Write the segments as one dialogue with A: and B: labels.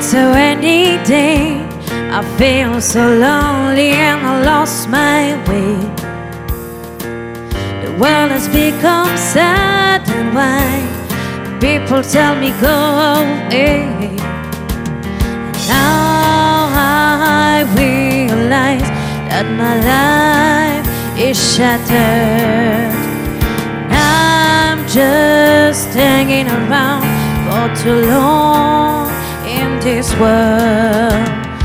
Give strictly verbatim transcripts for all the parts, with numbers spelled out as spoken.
A: It's a rainy day. I feel so lonely and I lost my way. The world has become sad and white. People tell me go away. And now I realize that my life is shattered. I'm just hanging around for too long in this world.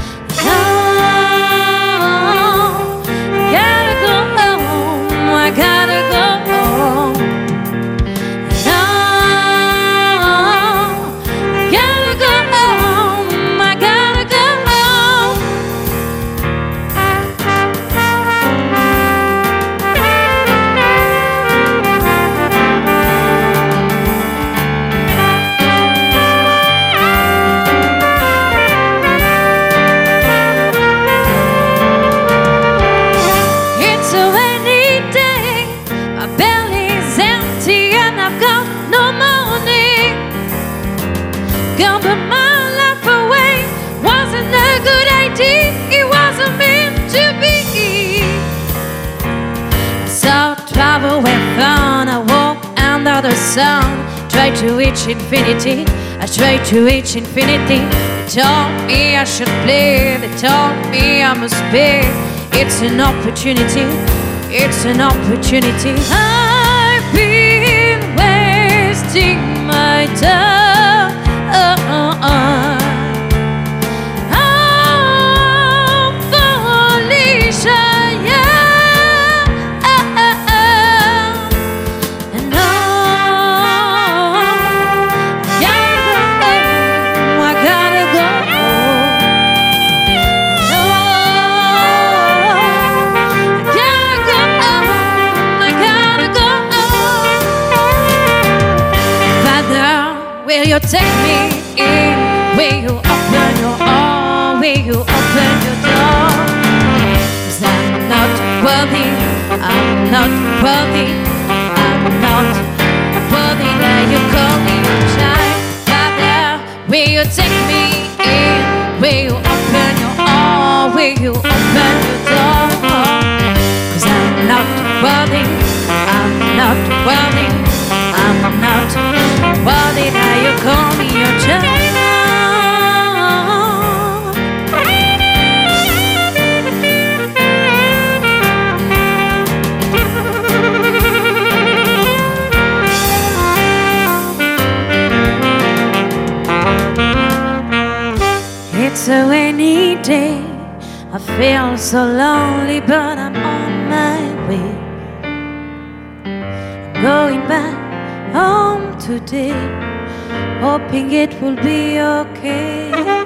A: Gone but my life away wasn't a good idea. It wasn't meant to be. So travel with fun. I walk under the sun. Try to reach infinity. I try to reach infinity. They told me I should play. They told me I must pay. It's an opportunity. It's an opportunity. I've been wasting my time. Will you take me in? Will you open your arms? Will you open your door? 'Cause I'm not worthy, I'm not worthy, I'm not worthy that you call me your child. Father, will you take me in? Will you open your arms? Will you open your door? 'Cause I'm not worthy, I'm not worthy, I'm not worthy that you call me your child. It's a rainy day. I feel so lonely, but I'm on my way. I'm going back home today, hoping it will be okay.